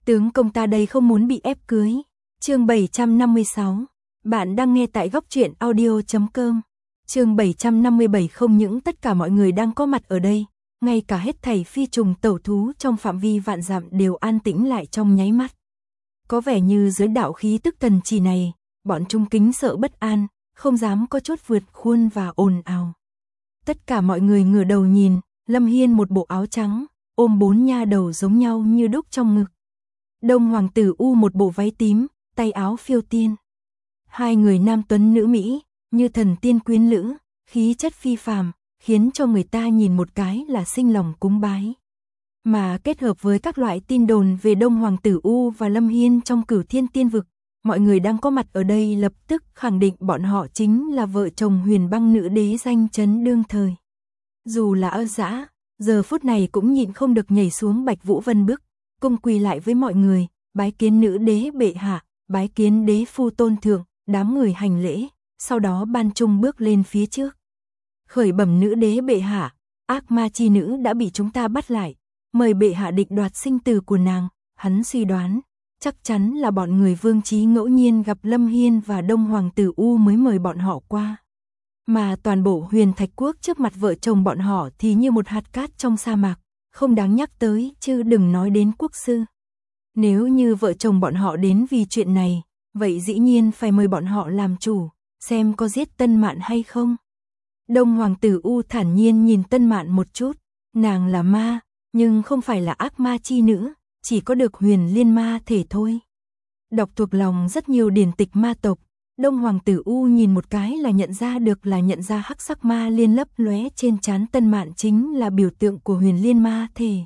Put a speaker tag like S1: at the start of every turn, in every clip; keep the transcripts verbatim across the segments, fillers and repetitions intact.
S1: Tướng công ta đây không muốn bị ép cưới. Chương bảy trăm năm mươi sáu. Bạn đang nghe tại góc truyện audio chấm com. Chương bảy trăm năm mươi bảy. Không những tất cả mọi người đang có mặt ở đây, ngay cả hết thảy phi trùng tẩu thú trong phạm vi vạn dặm đều an tĩnh lại trong nháy mắt. Có vẻ như dưới đạo khí tức thần trì này, bọn chúng kính sợ bất an, không dám có chút vượt khuôn và ồn ào. Tất cả mọi người ngửa đầu nhìn, Lâm Hiên một bộ áo trắng, ôm bốn nha đầu giống nhau như đúc trong ngực. Đông Hoàng tử U một bộ váy tím, tay áo phiêu tiên. Hai người nam tuấn nữ Mỹ, như thần tiên quyến lữ, khí chất phi phàm, khiến cho người ta nhìn một cái là sinh lòng cúng bái. Mà kết hợp với các loại tin đồn về Đông Hoàng tử U và Lâm Hiên trong Cửu Thiên Tiên Vực, mọi người đang có mặt ở đây lập tức khẳng định bọn họ chính là vợ chồng Huyền Băng nữ đế danh chấn đương thời. Dù là ơ dã, giờ phút này cũng nhịn không được nhảy xuống Bạch Vũ Vân Bức, cung quỳ lại với mọi người, bái kiến nữ đế bệ hạ, bái kiến đế phu tôn thượng, đám người hành lễ, sau đó Ban Trung bước lên phía trước. Khởi bẩm nữ đế bệ hạ, ác ma chi nữ đã bị chúng ta bắt lại, mời bệ hạ định đoạt sinh tử của nàng. Hắn suy đoán, chắc chắn là bọn người Vương Chí ngẫu nhiên gặp Lâm Hiên và Đông Hoàng tử U mới mời bọn họ qua. Mà toàn bộ Huyền Thạch Quốc trước mặt vợ chồng bọn họ thì như một hạt cát trong sa mạc, không đáng nhắc tới, chứ đừng nói đến quốc sư. Nếu như vợ chồng bọn họ đến vì chuyện này, vậy dĩ nhiên phải mời bọn họ làm chủ, xem có giết Tân Mạn hay không. Đông Hoàng tử U thản nhiên nhìn Tân Mạn một chút, nàng là ma, nhưng không phải là ác ma chi nữ, chỉ có được huyền liên ma thể thôi. Đọc thuộc lòng rất nhiều điển tịch ma tộc, Đông Hoàng tử U nhìn một cái là nhận ra được là nhận ra hắc sắc ma liên lấp lóe trên trán Tân Mạn chính là biểu tượng của huyền liên ma thể.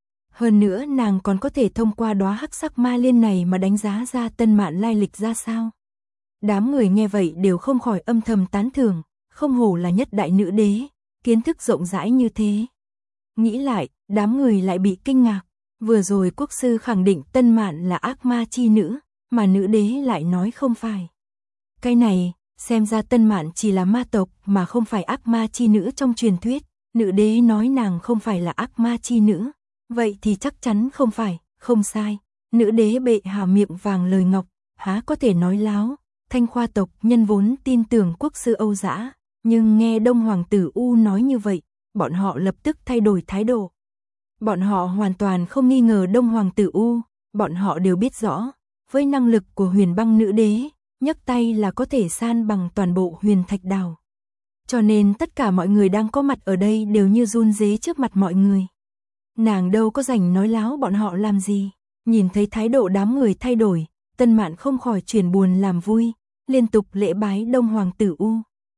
S1: Hơn nữa nàng còn có thể thông qua đóa hắc sắc ma liên này mà đánh giá ra Tân Mạn lai lịch ra sao. Đám người nghe vậy đều không khỏi âm thầm tán thưởng, không hổ là nhất đại nữ đế, kiến thức rộng rãi như thế. Nghĩ lại, đám người lại bị kinh ngạc, vừa rồi quốc sư khẳng định Tân Mạn là ác ma chi nữ, mà nữ đế lại nói không phải. Cái này, xem ra Tân Mạn chỉ là ma tộc mà không phải ác ma chi nữ trong truyền thuyết, nữ đế nói nàng không phải là ác ma chi nữ, vậy thì chắc chắn không phải, không sai. Nữ đế bệ hạ miệng vàng lời ngọc, há có thể nói láo. Thanh Khoa tộc nhân vốn tin tưởng quốc sư Âu Dã, nhưng nghe Đông Hoàng tử U nói như vậy, bọn họ lập tức thay đổi thái độ. Bọn họ hoàn toàn không nghi ngờ Đông Hoàng tử U, bọn họ đều biết rõ, với năng lực của Huyền Băng nữ đế, nhấc tay là có thể san bằng toàn bộ Huyền Thạch Đảo. Cho nên tất cả mọi người đang có mặt ở đây đều như run rế trước mặt mọi người. Nàng đâu có rảnh nói láo bọn họ làm gì. Nhìn thấy thái độ đám người thay đổi, Tân Mạn không khỏi chuyển buồn làm vui, liên tục lễ bái Đông Hoàng tử U.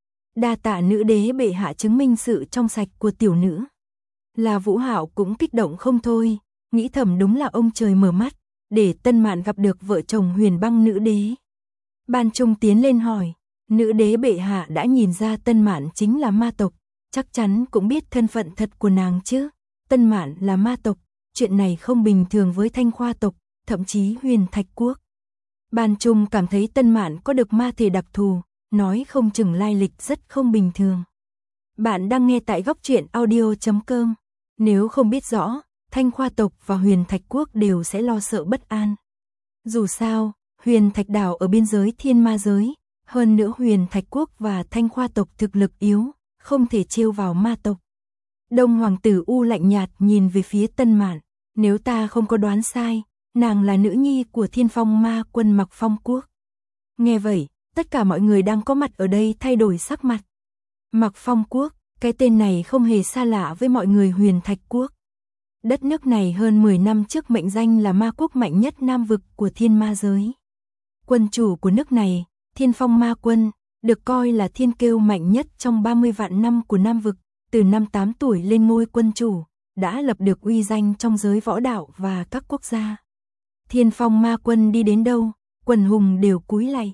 S1: Đa tạ nữ đế bệ hạ chứng minh sự trong sạch của tiểu nữ. Là Vũ Hạo cũng kích động không thôi, nghĩ thầm đúng là ông trời mở mắt, để Tân Mạn gặp được vợ chồng Huyền Băng nữ đế. Ban Trung tiến lên hỏi, nữ đế bệ hạ đã nhìn ra Tân Mạn chính là ma tộc, chắc chắn cũng biết thân phận thật của nàng chứ. Tân Mạn là ma tộc, chuyện này không bình thường với Thanh Khoa tộc, thậm chí Huyền Thạch Quốc. Ban Trung cảm thấy Tân Mạn có được ma thể đặc thù, nói không chừng lai lịch rất không bình thường. Bạn đang nghe tại góc truyện audio chấm com. Nếu không biết rõ, Thanh Khoa tộc và Huyền Thạch Quốc đều sẽ lo sợ bất an. Dù sao, Huyền Thạch Đảo ở biên giới thiên ma giới, hơn nữa Huyền Thạch Quốc và Thanh Khoa tộc thực lực yếu, không thể trêu vào ma tộc. Đông Hoàng tử U lạnh nhạt nhìn về phía Tân Mạn, nếu ta không có đoán sai, nàng là nữ nhi của Thiên Phong Ma Quân Mặc Phong Quốc. Nghe vậy, tất cả mọi người đang có mặt ở đây thay đổi sắc mặt. Mặc Phong Quốc, cái tên này không hề xa lạ với mọi người Huyền Thạch Quốc. Đất nước này hơn mười năm trước mệnh danh là ma quốc mạnh nhất Nam vực của thiên ma giới. Quân chủ của nước này, Thiên Phong Ma Quân, được coi là thiên kiêu mạnh nhất trong ba mươi vạn năm của Nam vực, từ năm tám tuổi lên ngôi quân chủ, đã lập được uy danh trong giới võ đạo và các quốc gia. Thiên Phong Ma Quân đi đến đâu, quần hùng đều cúi lạy.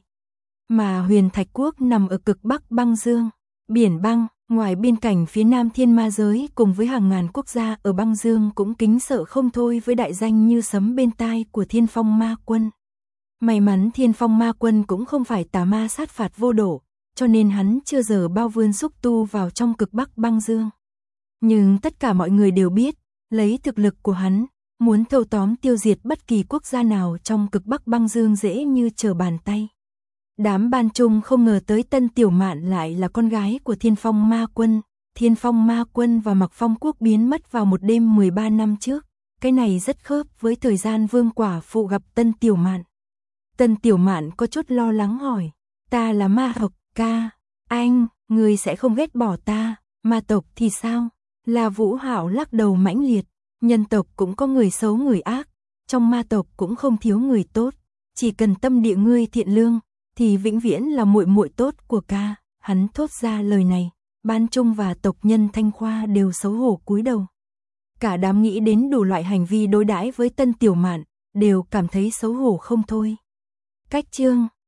S1: Mà Huyền Thạch Quốc nằm ở cực bắc băng dương, biển băng, ngoài biên cảnh phía nam thiên ma giới cùng với hàng ngàn quốc gia ở băng dương cũng kính sợ không thôi với đại danh như sấm bên tai của Thiên Phong Ma Quân. May mắn Thiên Phong Ma Quân cũng không phải tà ma sát phạt vô độ, cho nên hắn chưa giờ bao vươn xúc tu vào trong cực bắc băng dương. Nhưng tất cả mọi người đều biết, lấy thực lực của hắn, muốn thâu tóm tiêu diệt bất kỳ quốc gia nào trong cực Bắc băng dương dễ như trở bàn tay. Đám Ban Trung không ngờ tới Tân Tiểu Mạn lại là con gái của Thiên Phong Ma Quân. Thiên Phong Ma Quân và Mặc Phong Quốc biến mất vào một đêm mười ba năm trước. Cái này rất khớp với thời gian Vương Quả Phụ gặp Tân Tiểu Mạn. Tân Tiểu Mạn có chút lo lắng hỏi, ta là ma tộc, ca, anh, người sẽ không ghét bỏ ta, ma tộc thì sao? La Vũ Hạo lắc đầu mãnh liệt, nhân tộc cũng có người xấu người ác, trong ma tộc cũng không thiếu người tốt, chỉ cần tâm địa ngươi thiện lương, thì vĩnh viễn là muội muội tốt của ca. Hắn thốt ra lời này, Ban Trung và tộc nhân Thanh Khoa đều xấu hổ cúi đầu. Cả đám nghĩ đến đủ loại hành vi đối đãi với Tân Tiểu Mạn, đều cảm thấy xấu hổ không thôi. Cách chương